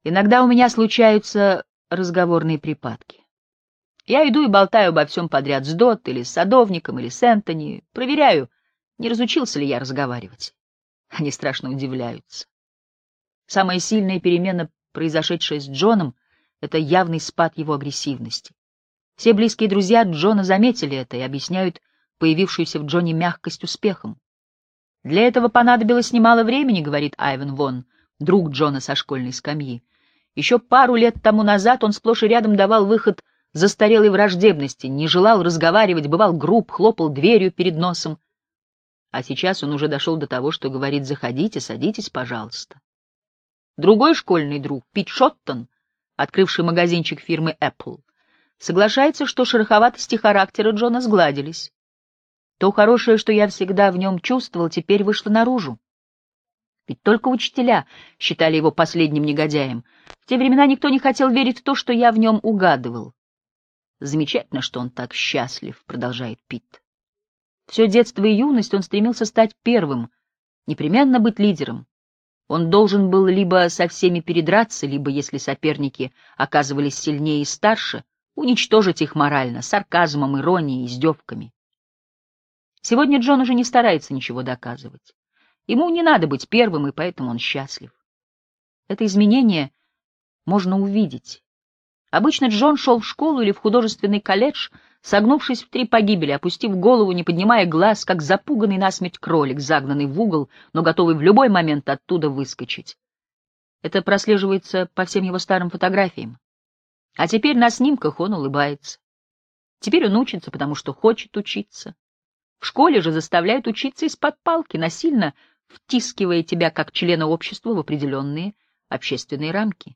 Иногда у меня случаются разговорные припадки. Я иду и болтаю обо всем подряд с Дот или с садовником, или с Энтони, проверяю, не разучился ли я разговаривать. Они страшно удивляются. Самая сильная перемена, произошедшая с Джоном, — это явный спад его агрессивности. Все близкие друзья Джона заметили это и объясняют появившуюся в Джоне мягкость успехом. Для этого понадобилось немало времени, говорит Айвен Вон, друг Джона со школьной скамьи. Еще пару лет тому назад он сплошь и рядом давал выход застарелой враждебности, не желал разговаривать, бывал груб, хлопал дверью перед носом. А сейчас он уже дошел до того, что говорит: «Заходите, садитесь, пожалуйста». Другой школьный друг, Пит Шоттон, открывший магазинчик фирмы Apple, соглашается, что шероховатости характера Джона сгладились. То хорошее, что я всегда в нем чувствовал, теперь вышло наружу. Ведь только учителя считали его последним негодяем. В те времена никто не хотел верить в то, что я в нем угадывал. Замечательно, что он так счастлив, продолжает Пит. Все детство и юность он стремился стать первым, непременно быть лидером. Он должен был либо со всеми передраться, либо, если соперники оказывались сильнее и старше, уничтожить их морально, сарказмом, иронией, издевками. Сегодня Джон уже не старается ничего доказывать. Ему не надо быть первым, и поэтому он счастлив. Это изменение можно увидеть. Обычно Джон шел в школу или в художественный колледж, согнувшись в 3 погибели, опустив голову, не поднимая глаз, как запуганный насмерть кролик, загнанный в угол, но готовый в любой момент оттуда выскочить. Это прослеживается по всем его старым фотографиям. А теперь на снимках он улыбается. Теперь он учится, потому что хочет учиться. В школе же заставляют учиться из-под палки, насильно втискивая тебя как члена общества в определенные общественные рамки.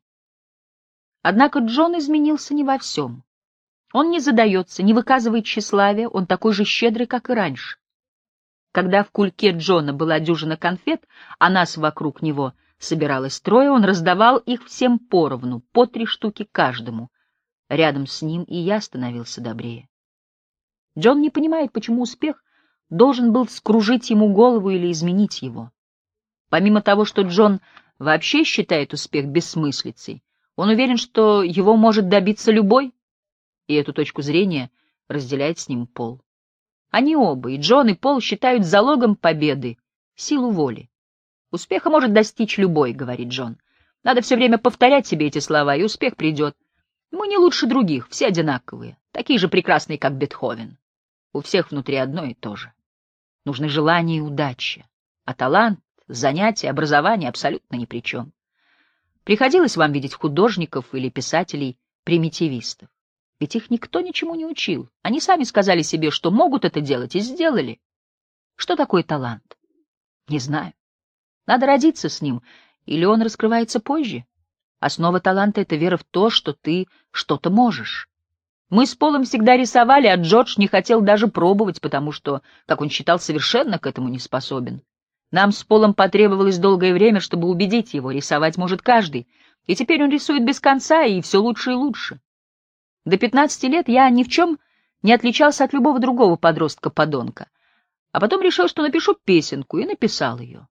Однако Джон изменился не во всем. Он не задается, не выказывает тщеславия, он такой же щедрый, как и раньше. Когда в кульке Джона была дюжина конфет, а нас вокруг него собиралось 3, он раздавал их всем поровну, по 3 штуки каждому. Рядом с ним и я становился добрее. Джон не понимает, почему успех должен был скружить ему голову или изменить его. Помимо того, что Джон вообще считает успех бессмыслицей, он уверен, что его может добиться любой, и эту точку зрения разделяет с ним Пол. Они оба, и Джон, и Пол, считают залогом победы силу воли. «Успеха может достичь любой», — говорит Джон. «Надо все время повторять себе эти слова, и успех придет. Мы не лучше других, все одинаковые, такие же прекрасные, как Бетховен. У всех внутри одно и то же. Нужны желание и удача, а талант, занятия, образование абсолютно ни при чем. Приходилось вам видеть художников или писателей-примитивистов? Ведь их никто ничему не учил. Они сами сказали себе, что могут это делать, и сделали. Что такое талант? Не знаю. Надо родиться с ним, или он раскрывается позже. Основа таланта — это вера в то, что ты что-то можешь. Мы с Полом всегда рисовали, а Джордж не хотел даже пробовать, потому что, как он считал, совершенно к этому не способен. Нам с Полом потребовалось долгое время, чтобы убедить его, рисовать может каждый, и теперь он рисует без конца, и все лучше и лучше. До 15 лет я ни в чем не отличался от любого другого подростка-подонка, а потом решил, что напишу песенку, и написал ее.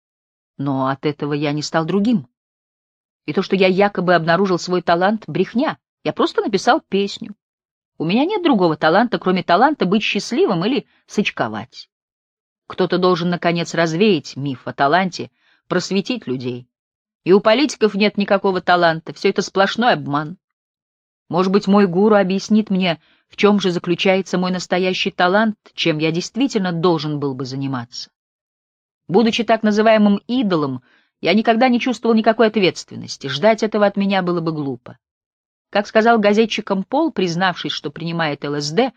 Но от этого я не стал другим. И то, что я якобы обнаружил свой талант — брехня. Я просто написал песню. У меня нет другого таланта, кроме таланта быть счастливым или сочковать. Кто-то должен, наконец, развеять миф о таланте, просветить людей. И у политиков нет никакого таланта, все это сплошной обман. Может быть, мой гуру объяснит мне, в чем же заключается мой настоящий талант, чем я действительно должен был бы заниматься. Будучи так называемым идолом, я никогда не чувствовал никакой ответственности, ждать этого от меня было бы глупо. Как сказал газетчикам Пол, признавшись, что принимает ЛСД,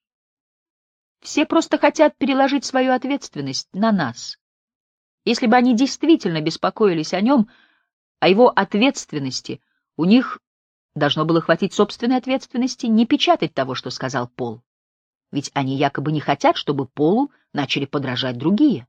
все просто хотят переложить свою ответственность на нас. Если бы они действительно беспокоились о нем, о его ответственности, у них должно было хватить собственной ответственности не печатать того, что сказал Пол. Ведь они якобы не хотят, чтобы Полу начали подражать другие.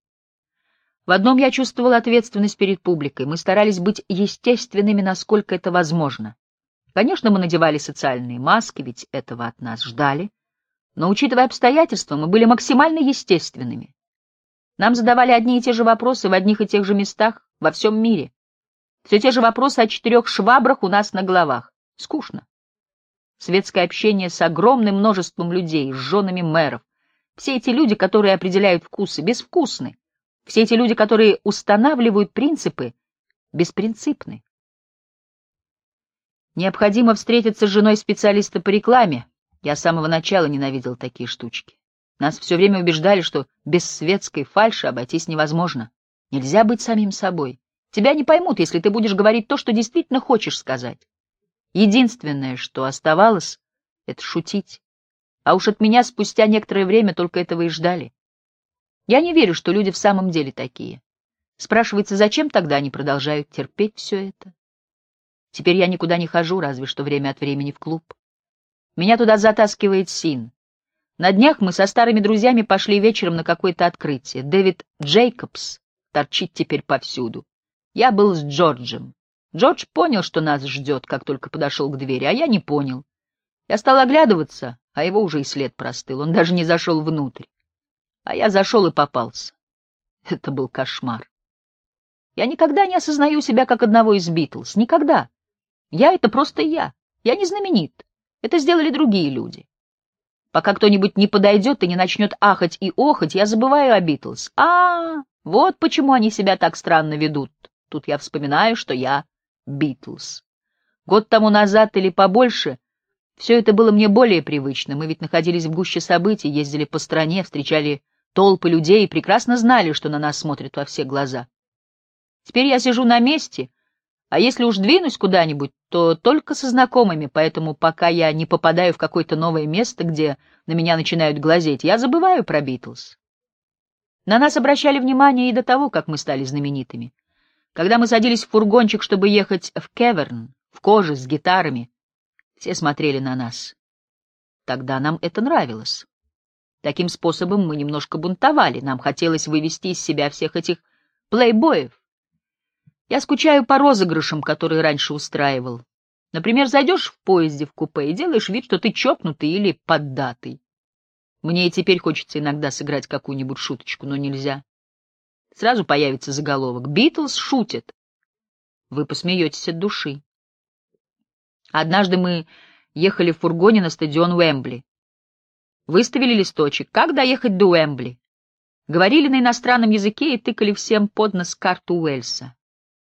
В одном я чувствовал ответственность перед публикой. Мы старались быть естественными, насколько это возможно. Конечно, мы надевали социальные маски, ведь этого от нас ждали. Но, учитывая обстоятельства, мы были максимально естественными. Нам задавали одни и те же вопросы в одних и тех же местах во всем мире. Все те же вопросы о 4 швабрах у нас на головах. Скучно. Светское общение с огромным множеством людей, с женами мэров. Все эти люди, которые определяют вкусы, безвкусны. Все эти люди, которые устанавливают принципы, беспринципны. Необходимо встретиться с женой специалиста по рекламе. Я с самого начала ненавидел такие штучки. Нас все время убеждали, что без светской фальши обойтись невозможно. Нельзя быть самим собой. Тебя не поймут, если ты будешь говорить то, что действительно хочешь сказать. Единственное, что оставалось, — это шутить. А уж от меня спустя некоторое время только этого и ждали. Я не верю, что люди в самом деле такие. Спрашивается, зачем тогда они продолжают терпеть все это? Теперь я никуда не хожу, разве что время от времени в клуб. Меня туда затаскивает Син. На днях мы со старыми друзьями пошли вечером на какое-то открытие. Дэвид Джейкобс торчит теперь повсюду. Я был с Джорджем. Джордж понял, что нас ждет, как только подошел к двери, а я не понял. Я стал оглядываться, а его уже и след простыл. Он даже не зашел внутрь. А я зашел и попался. Это был кошмар. Я никогда не осознаю себя как одного из Битлз. Никогда. Я — это просто я. Я не знаменит. Это сделали другие люди. Пока кто-нибудь не подойдет и не начнет ахать и охать, я забываю о Битлз. Вот почему они себя так странно ведут. Тут я вспоминаю, что я Битлз. Год тому назад или побольше все это было мне более привычно. Мы ведь находились в гуще событий, ездили по стране, встречали толпы людей и прекрасно знали, что на нас смотрят во все глаза. Теперь я сижу на месте, а если уж двинусь куда-нибудь, то только со знакомыми, поэтому пока я не попадаю в какое-то новое место, где на меня начинают глазеть, я забываю про Битлз. На нас обращали внимание и до того, как мы стали знаменитыми. Когда мы садились в фургончик, чтобы ехать в Кеверн, в коже, с гитарами, все смотрели на нас. Тогда нам это нравилось. Таким способом мы немножко бунтовали, нам хотелось вывести из себя всех этих плейбоев. Я скучаю по розыгрышам, которые раньше устраивал. Например, зайдешь в поезде в купе и делаешь вид, что ты чокнутый или поддатый. Мне и теперь хочется иногда сыграть какую-нибудь шуточку, но нельзя. Сразу появится заголовок: «Битлз шутят». Вы посмеетесь от души. Однажды мы ехали в фургоне на стадион Уэмбли. Выставили листочек «Как доехать до Уэмбли?». Говорили на иностранном языке и тыкали всем под нос карту Уэльса.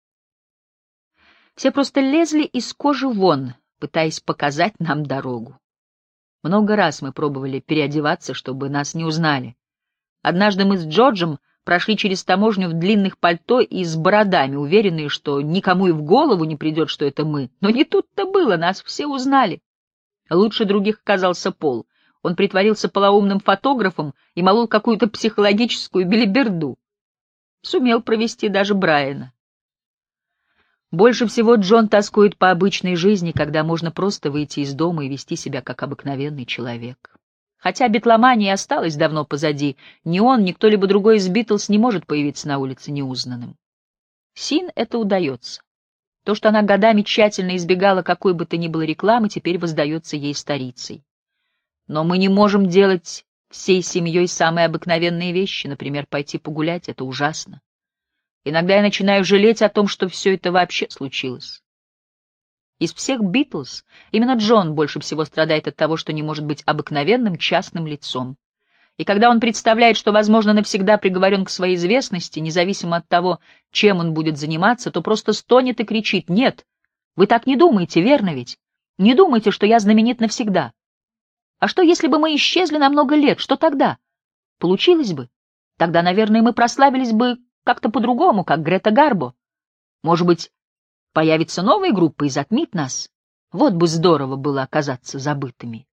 Все просто лезли из кожи вон, пытаясь показать нам дорогу. Много раз мы пробовали переодеваться, чтобы нас не узнали. Однажды мы с Джорджем прошли через таможню в длинных пальто и с бородами, уверенные, что никому и в голову не придет, что это мы. Но не тут-то было, нас все узнали. Лучше других оказался Пол. Он притворился полоумным фотографом и молол какую-то психологическую белиберду. Сумел провести даже Брайана. Больше всего Джон тоскует по обычной жизни, когда можно просто выйти из дома и вести себя как обыкновенный человек. Хотя битломания осталась давно позади, ни он, ни кто-либо другой из Битлз не может появиться на улице неузнанным. Син это удается. То, что она годами тщательно избегала какой бы то ни было рекламы, теперь воздается ей старицей. Но мы не можем делать всей семьей самые обыкновенные вещи, например, пойти погулять — это ужасно. Иногда я начинаю жалеть о том, что все это вообще случилось. Из всех Битлз именно Джон больше всего страдает от того, что не может быть обыкновенным частным лицом. И когда он представляет, что, возможно, навсегда приговорен к своей известности, независимо от того, чем он будет заниматься, то просто стонет и кричит: «Нет, вы так не думаете, верно ведь? Не думайте, что я знаменит навсегда. А что, если бы мы исчезли на много лет? Что тогда? Получилось бы? Тогда, наверное, мы прославились бы как-то по-другому, как Грета Гарбо. Может быть, появится новая группа и затмит нас? Вот бы здорово было оказаться забытыми».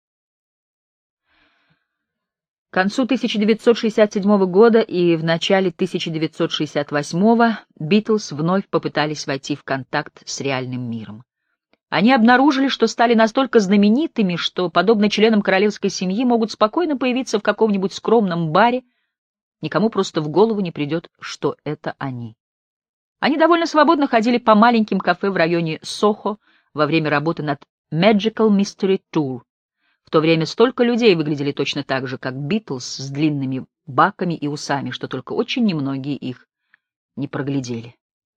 К концу 1967 года и в начале 1968 Битлз вновь попытались войти в контакт с реальным миром. Они обнаружили, что стали настолько знаменитыми, что, подобно членам королевской семьи, могут спокойно появиться в каком-нибудь скромном баре. Никому просто в голову не придет, что это они. Они довольно свободно ходили по маленьким кафе в районе Сохо во время работы над Magical Mystery Tour. В то время столько людей выглядели точно так же, как Битлз, с длинными баками и усами, что только очень немногие их не проглядели.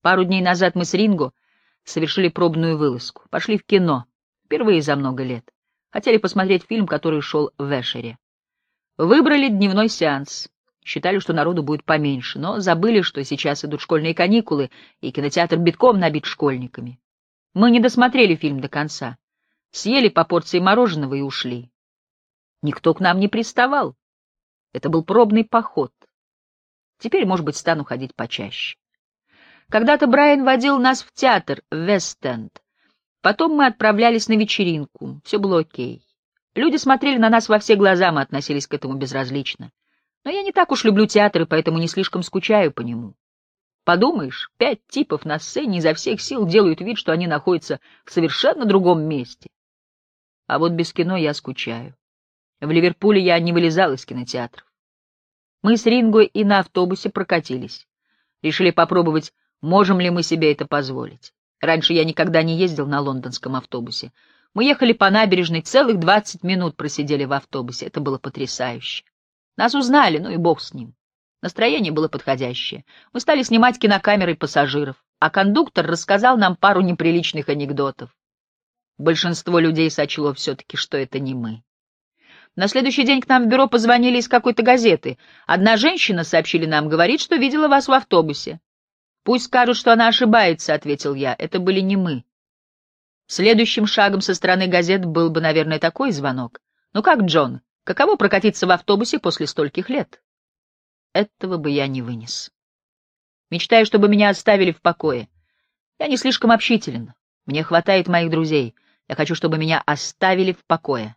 Пару дней назад мы с Ринго совершили пробную вылазку. Пошли в кино. Впервые за много лет. Хотели посмотреть фильм, который шел в Эшере. Выбрали дневной сеанс. Считали, что народу будет поменьше, но забыли, что сейчас идут школьные каникулы, и кинотеатр битком набит школьниками. Мы не досмотрели фильм до конца. Съели по порции мороженого и ушли. Никто к нам не приставал. Это был пробный поход. Теперь, может быть, стану ходить почаще. Когда-то Брайан водил нас в театр в Вест-Энд. Потом мы отправлялись на вечеринку. Все было окей. Люди смотрели на нас во все глаза, мы относились к этому безразлично. Но я не так уж люблю театр, и поэтому не слишком скучаю по нему. Подумаешь, 5 типов на сцене изо всех сил делают вид, что они находятся в совершенно другом месте. А вот без кино я скучаю. В Ливерпуле я не вылезал из кинотеатров. Мы с Ринго и на автобусе прокатились. Решили попробовать, можем ли мы себе это позволить. Раньше я никогда не ездил на лондонском автобусе. Мы ехали по набережной, целых 20 минут просидели в автобусе. Это было потрясающе. Нас узнали, ну и бог с ним. Настроение было подходящее. Мы стали снимать кинокамерой пассажиров, а кондуктор рассказал нам пару неприличных анекдотов. Большинство людей сочло все-таки, что это не мы. На следующий день к нам в бюро позвонили из какой-то газеты. Одна женщина, сообщили нам, говорит, что видела вас в автобусе. «Пусть скажут, что она ошибается», — ответил я. «Это были не мы». Следующим шагом со стороны газет был бы, наверное, такой звонок. «Ну как, Джон, каково прокатиться в автобусе после стольких лет?» Этого бы я не вынес. Мечтаю, чтобы меня оставили в покое. Я не слишком общителен. Мне хватает моих друзей. Я хочу, чтобы меня оставили в покое.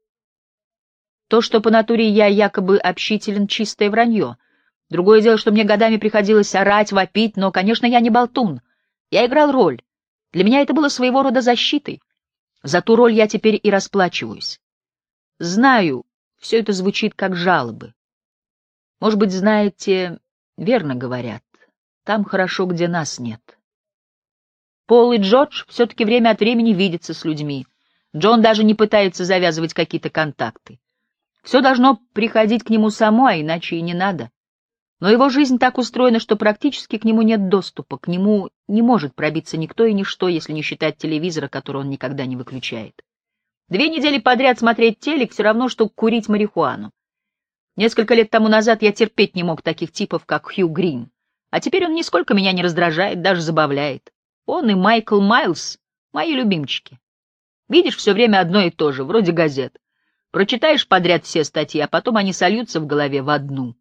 То, что по натуре я якобы общителен, — чистое вранье. Другое дело, что мне годами приходилось орать, вопить, но, конечно, я не болтун. Я играл роль. Для меня это было своего рода защитой. За ту роль я теперь и расплачиваюсь. Знаю, все это звучит как жалобы. Может быть, знаете, верно говорят, там хорошо, где нас нет. Пол и Джордж все-таки время от времени видятся с людьми. Джон даже не пытается завязывать какие-то контакты. Все должно приходить к нему само, а иначе и не надо. Но его жизнь так устроена, что практически к нему нет доступа, к нему не может пробиться никто и ничто, если не считать телевизора, который он никогда не выключает. 2 недели подряд смотреть телек — все равно, что курить марихуану. Несколько лет тому назад я терпеть не мог таких типов, как Хью Грин, а теперь он нисколько меня не раздражает, даже забавляет. Он и Майкл Майлз — мои любимчики. Видишь, все время одно и то же, вроде газет. Прочитаешь подряд все статьи, а потом они сольются в голове в одну.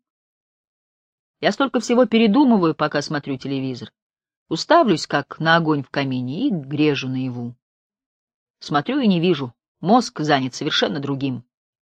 Я столько всего передумываю, пока смотрю телевизор. Уставлюсь, как на огонь в камине, и грежу наяву. Смотрю и не вижу. Мозг занят совершенно другим.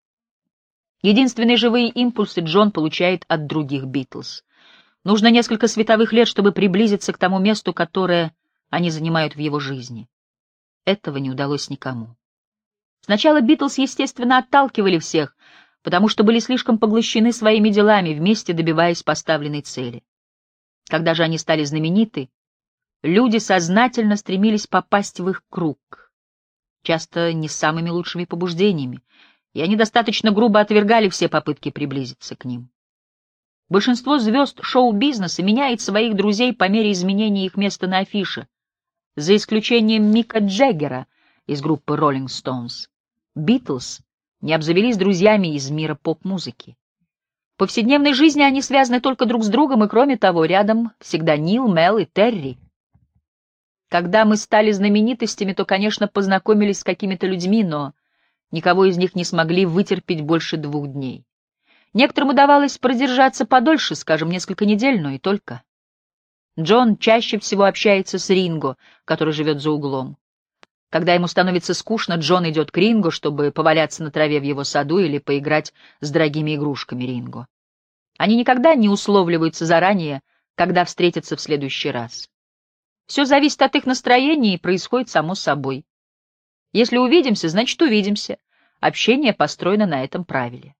Единственные живые импульсы Джон получает от других Битлз. Нужно несколько световых лет, чтобы приблизиться к тому месту, которое они занимают в его жизни. Этого не удалось никому. Сначала Битлз, естественно, отталкивали всех, потому что были слишком поглощены своими делами, вместе добиваясь поставленной цели. Когда же они стали знамениты, люди сознательно стремились попасть в их круг, часто не с самыми лучшими побуждениями, и они достаточно грубо отвергали все попытки приблизиться к ним. Большинство звезд шоу-бизнеса меняет своих друзей по мере изменения их места на афише, за исключением Мика Джаггера из группы Rolling Stones. Битлз не обзавелись друзьями из мира поп-музыки. В повседневной жизни они связаны только друг с другом, и, кроме того, рядом всегда Нил, Мел и Терри. Когда мы стали знаменитостями, то, конечно, познакомились с какими-то людьми, но никого из них не смогли вытерпеть больше 2 дней. Некоторым удавалось продержаться подольше, скажем, несколько недель, но и только. Джон чаще всего общается с Ринго, который живет за углом. Когда ему становится скучно, Джон идет к Ринго, чтобы поваляться на траве в его саду или поиграть с дорогими игрушками Ринго. Они никогда не условливаются заранее, когда встретятся в следующий раз. Все зависит от их настроения и происходит само собой. Если увидимся, значит увидимся. Общение построено на этом правиле.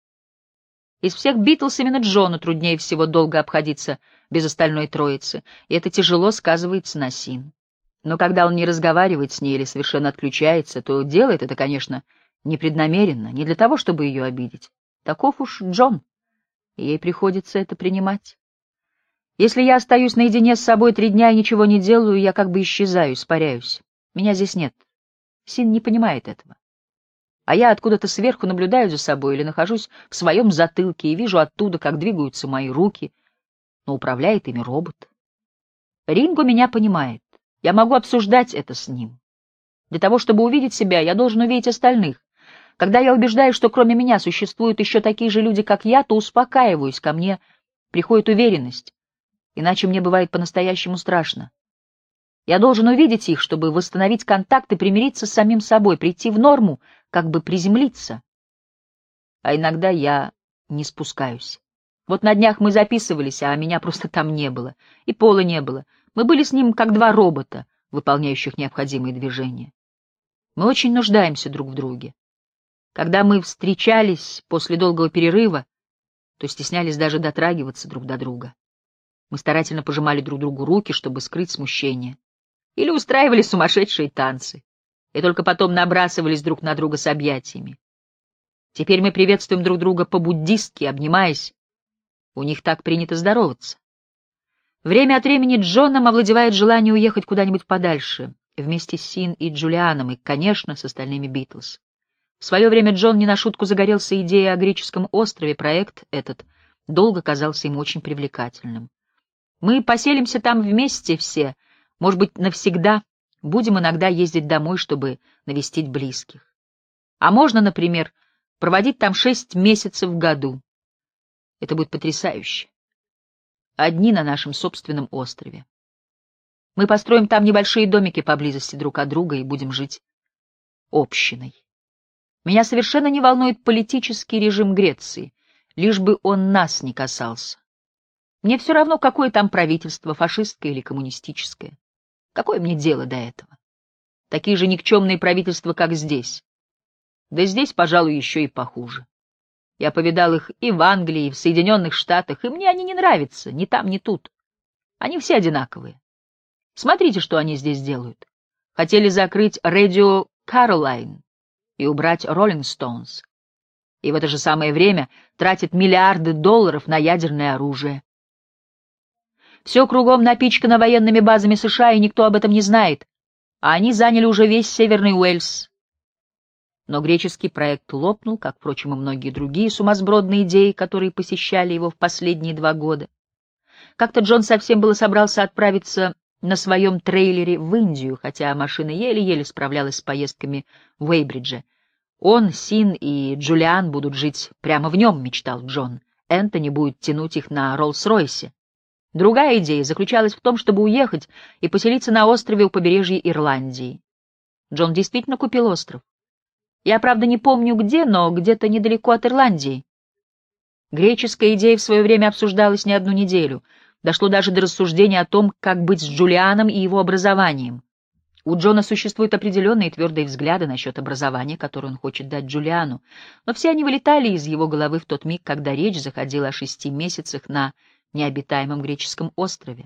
Из всех Битлз именно Джону труднее всего долго обходиться без остальной троицы, и это тяжело сказывается на Син. Но когда он не разговаривает с ней или совершенно отключается, то делает это, конечно, непреднамеренно, не для того, чтобы ее обидеть. Таков уж Джон, и ей приходится это принимать. Если я остаюсь наедине с собой 3 дня и ничего не делаю, я как бы исчезаю, испаряюсь. Меня здесь нет. Син не понимает этого. А я откуда-то сверху наблюдаю за собой или нахожусь в своем затылке и вижу оттуда, как двигаются мои руки, но управляет ими робот. Ринго меня понимает. Я могу обсуждать это с ним. Для того, чтобы увидеть себя, я должен увидеть остальных. Когда я убеждаюсь, что кроме меня существуют еще такие же люди, как я, то успокаиваюсь, ко мне приходит уверенность. Иначе мне бывает по-настоящему страшно. Я должен увидеть их, чтобы восстановить контакт и примириться с самим собой, прийти в норму, как бы приземлиться. А иногда я не спускаюсь. Вот на днях мы записывались, а меня просто там не было. И Пола не было. Мы были с ним как 2 робота, выполняющих необходимые движения. Мы очень нуждаемся друг в друге. Когда мы встречались после долгого перерыва, то стеснялись даже дотрагиваться друг до друга. Мы старательно пожимали друг другу руки, чтобы скрыть смущение. Или устраивали сумасшедшие танцы. И только потом набрасывались друг на друга с объятиями. Теперь мы приветствуем друг друга по-буддистски, обнимаясь. У них так принято здороваться. Время от времени Джоном овладевает желание уехать куда-нибудь подальше, вместе с Син и Джулианом, и, конечно, с остальными Битлз. В свое время Джон не на шутку загорелся идеей о греческом острове, проект этот долго казался ему очень привлекательным. Мы поселимся там вместе все, может быть, навсегда, будем иногда ездить домой, чтобы навестить близких. А можно, например, проводить там 6 месяцев в году. Это будет потрясающе. Одни на нашем собственном острове. Мы построим там небольшие домики поблизости друг от друга и будем жить общиной. Меня совершенно не волнует политический режим Греции, лишь бы он нас не касался. Мне все равно, какое там правительство, фашистское или коммунистическое. Какое мне дело до этого? Такие же никчемные правительства, как здесь. Да здесь, пожалуй, еще и похуже. Я повидал их и в Англии, и в Соединенных Штатах, и мне они не нравятся, ни там, ни тут. Они все одинаковые. Смотрите, что они здесь делают. Хотели закрыть Radio Caroline и убрать Rolling Stones. И в это же самое время тратят миллиарды долларов на ядерное оружие. Все кругом напичкано военными базами США, и никто об этом не знает. А они заняли уже весь Северный Уэльс. Но греческий проект лопнул, как, впрочем, и многие другие сумасбродные идеи, которые посещали его в последние 2 года. Как-то Джон совсем было собрался отправиться на своем трейлере в Индию, хотя машина еле-еле справлялась с поездками в Уэйбридже. Он, Син и Джулиан будут жить прямо в нем, мечтал Джон. Энтони будет тянуть их на Роллс-Ройсе. Другая идея заключалась в том, чтобы уехать и поселиться на острове у побережья Ирландии. Джон действительно купил остров. Я, правда, не помню где, но где-то недалеко от Ирландии. Греческая идея в свое время обсуждалась не 1 неделю. Дошло даже до рассуждения о том, как быть с Джулианом и его образованием. У Джона существуют определенные твердые взгляды насчет образования, которое он хочет дать Джулиану, но все они вылетали из его головы в тот миг, когда речь заходила о 6 месяцах на необитаемом греческом острове.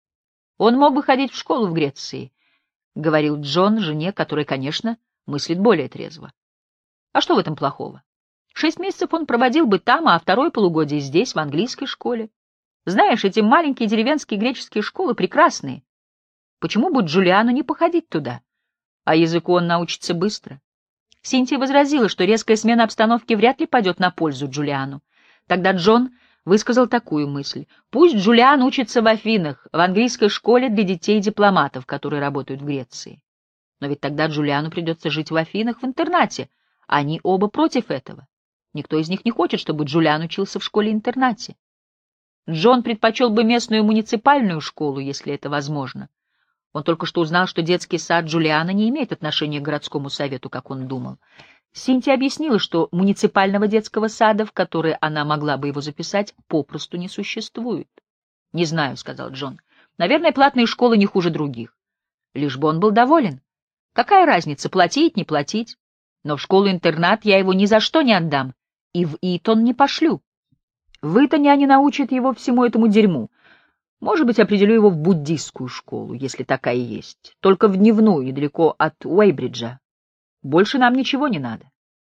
«Он мог бы ходить в школу в Греции», — говорил Джон жене, которая, конечно, мыслит более трезво. А что в этом плохого? 6 месяцев он проводил бы там, а 2 полугодие здесь, в английской школе. Знаешь, эти маленькие деревенские греческие школы прекрасные. Почему бы Джулиану не походить туда? А языку он научится быстро. Синтия возразила, что резкая смена обстановки вряд ли пойдет на пользу Джулиану. Тогда Джон высказал такую мысль. Пусть Джулиан учится в Афинах, в английской школе для детей-дипломатов, которые работают в Греции. Но ведь тогда Джулиану придется жить в Афинах в интернате. Они оба против этого. Никто из них не хочет, чтобы Джулиан учился в школе-интернате. Джон предпочел бы местную муниципальную школу, если это возможно. Он только что узнал, что детский сад Джулиана не имеет отношения к городскому совету, как он думал. Синтия объяснила, что муниципального детского сада, в который она могла бы его записать, попросту не существует. — Не знаю, — сказал Джон. — Наверное, платные школы не хуже других. Лишь бы он был доволен. Какая разница, платить, не платить? Но в школу-интернат я его ни за что не отдам, и в Итон не пошлю. В Итоне они научат его всему этому дерьму. Может быть, определю его в буддистскую школу, если такая есть, только в дневную, недалеко от Уэйбриджа. Больше нам ничего не надо.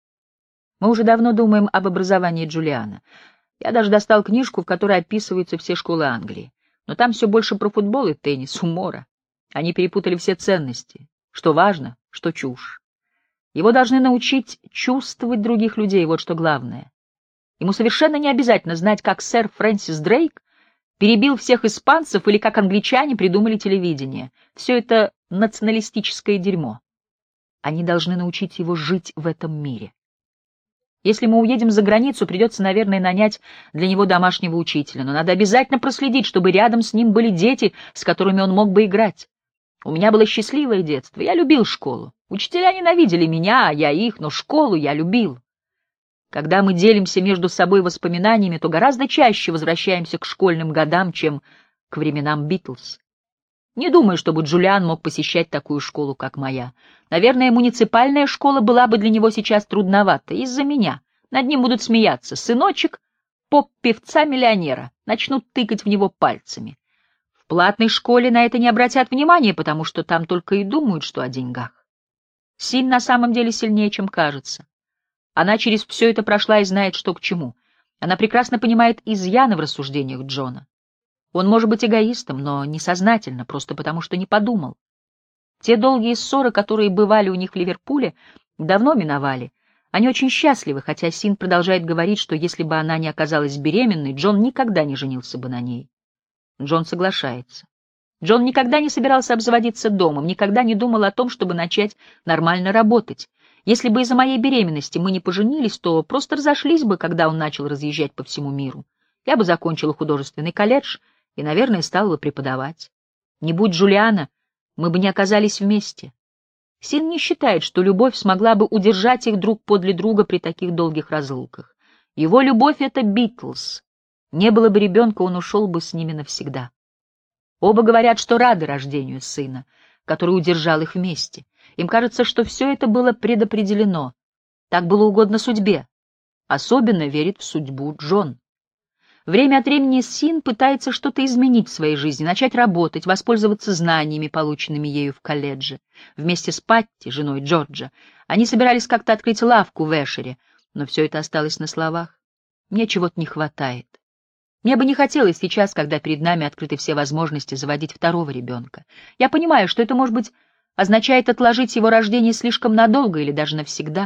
Мы уже давно думаем об образовании Джулиана. Я даже достал книжку, в которой описываются все школы Англии. Но там все больше про футбол и теннис, умора. Они перепутали все ценности. Что важно, что чушь. Его должны научить чувствовать других людей, вот что главное. Ему совершенно не обязательно знать, как сэр Фрэнсис Дрейк перебил всех испанцев или как англичане придумали телевидение. Все это националистическое дерьмо. Они должны научить его жить в этом мире. Если мы уедем за границу, придется, наверное, нанять для него домашнего учителя, но надо обязательно проследить, чтобы рядом с ним были дети, с которыми он мог бы играть. У меня было счастливое детство, я любил школу. Учителя ненавидели меня, а я их, но школу я любил. Когда мы делимся между собой воспоминаниями, то гораздо чаще возвращаемся к школьным годам, чем к временам Битлз. Не думаю, чтобы Джулиан мог посещать такую школу, как моя. Наверное, муниципальная школа была бы для него сейчас трудновата. Из-за меня. Над ним будут смеяться. Сыночек поп-певца-миллионера. Начнут тыкать в него пальцами. В платной школе на это не обратят внимания, потому что там только и думают, что о деньгах. Син на самом деле сильнее, чем кажется. Она через все это прошла и знает, что к чему. Она прекрасно понимает изъяны в рассуждениях Джона. Он может быть эгоистом, но несознательно, просто потому что не подумал. Те долгие ссоры, которые бывали у них в Ливерпуле, давно миновали. Они очень счастливы, хотя Син продолжает говорить, что если бы она не оказалась беременной, Джон никогда не женился бы на ней. Джон соглашается. Джон никогда не собирался обзаводиться домом, никогда не думал о том, чтобы начать нормально работать. Если бы из-за моей беременности мы не поженились, то просто разошлись бы, когда он начал разъезжать по всему миру. Я бы закончила художественный колледж и, наверное, стала бы преподавать. Не будь Джулиана, мы бы не оказались вместе. Син не считает, что любовь смогла бы удержать их друг подле друга при таких долгих разлуках. Его любовь — это Битлз. Не было бы ребенка, он ушел бы с ними навсегда. Оба говорят, что рады рождению сына, который удержал их вместе. Им кажется, что все это было предопределено. Так было угодно судьбе. Особенно верит в судьбу Джон. Время от времени Син пытается что-то изменить в своей жизни, начать работать, воспользоваться знаниями, полученными ею в колледже. Вместе с Патти, женой Джорджа, они собирались как-то открыть лавку в Эшере, но все это осталось на словах. Мне чего-то не хватает. Мне бы не хотелось сейчас, когда перед нами открыты все возможности, заводить второго ребенка. Я понимаю, что это, может быть, означает отложить его рождение слишком надолго или даже навсегда.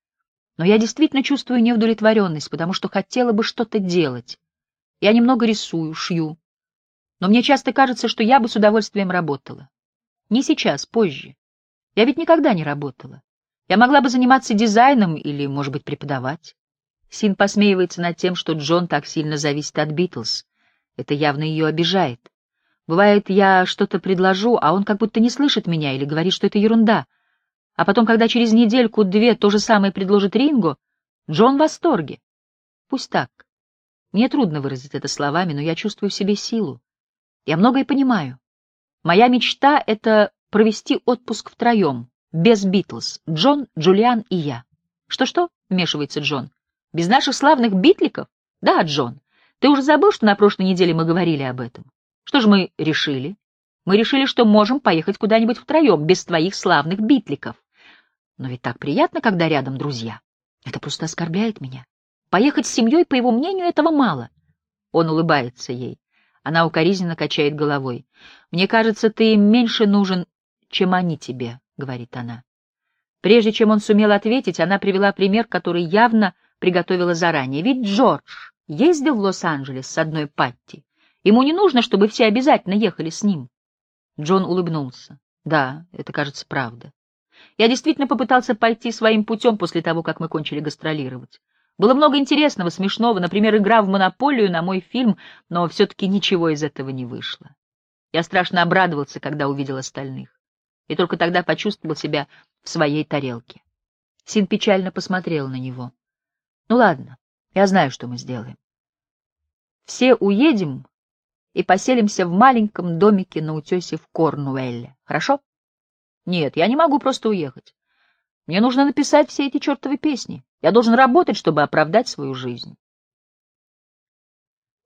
Но я действительно чувствую неудовлетворенность, потому что хотела бы что-то делать. Я немного рисую, шью. Но мне часто кажется, что я бы с удовольствием работала. Не сейчас, позже. Я ведь никогда не работала. Я могла бы заниматься дизайном или, может быть, преподавать. Син посмеивается над тем, что Джон так сильно зависит от Битлз. Это явно ее обижает. Бывает, я что-то предложу, а он как будто не слышит меня или говорит, что это ерунда. А потом, когда через недельку-две то же самое предложит Ринго, Джон в восторге. Пусть так. Мне трудно выразить это словами, но я чувствую в себе силу. Я многое понимаю. Моя мечта — это провести отпуск втроем, без Битлз, Джон, Джулиан и я. Что-что? — вмешивается Джон. Без наших славных битликов? Да, Джон. Ты уже забыл, что на прошлой неделе мы говорили об этом? Что же мы решили? Мы решили, что можем поехать куда-нибудь втроем, без твоих славных битликов. Но ведь так приятно, когда рядом друзья. Это просто оскорбляет меня. Поехать с семьей, по его мнению, этого мало. Он улыбается ей. Она укоризненно качает головой. «Мне кажется, ты им меньше нужен, чем они тебе», — говорит она. Прежде чем он сумел ответить, она привела пример, который явно приготовила заранее. Ведь Джордж ездил в Лос-Анджелес с одной Патти. Ему не нужно, чтобы все обязательно ехали с ним. Джон улыбнулся. Да, это, кажется, правда. Я действительно попытался пойти своим путем после того, как мы кончили гастролировать. Было много интересного, смешного, например, игра в монополию на мой фильм, но все-таки ничего из этого не вышло. Я страшно обрадовался, когда увидел остальных, и только тогда почувствовал себя в своей тарелке. Син печально посмотрел на него. Ну ладно, я знаю, что мы сделаем. Все уедем и поселимся в маленьком домике на утесе в Корнуэлле, хорошо? Нет, я не могу просто уехать. Мне нужно написать все эти чертовы песни. Я должен работать, чтобы оправдать свою жизнь.